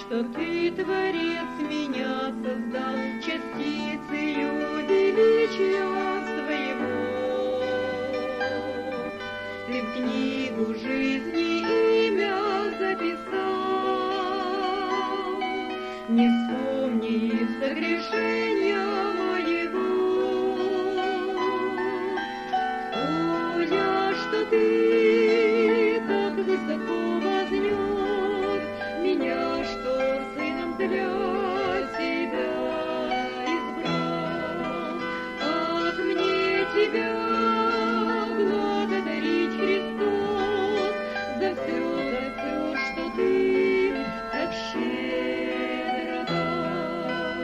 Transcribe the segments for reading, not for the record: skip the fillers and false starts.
что ты, Творец, меня создал частицею величия своего. Ты в книгу жизни имя записал, не вспомни согрешения моего. Кто я, что ты так высоко вознес меня, что сыном для себя избрал? Как мне тебя благодарить, Христос, за все, что ты так щедро дал.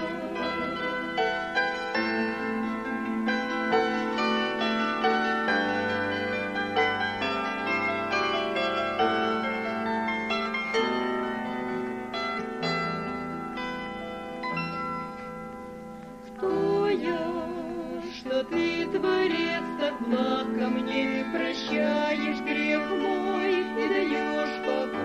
Кто я, что ты, Творец, так благ ко мне, прощаешь грех мой и даешь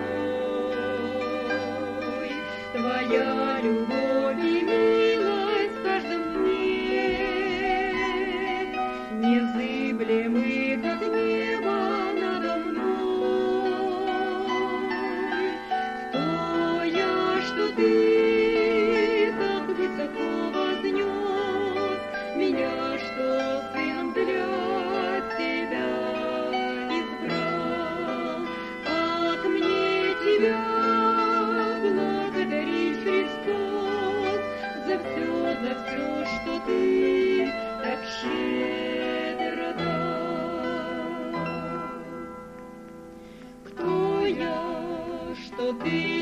покой? Твоя любовь и милость в каждом дне незыблемы, как небо надо мной. Кто я, что ты так высоко вознес меня, что сыном для тебя избрал? Как мне тебя благодарить, Христос, за все, что ты так щедро дал? Кто я, что ты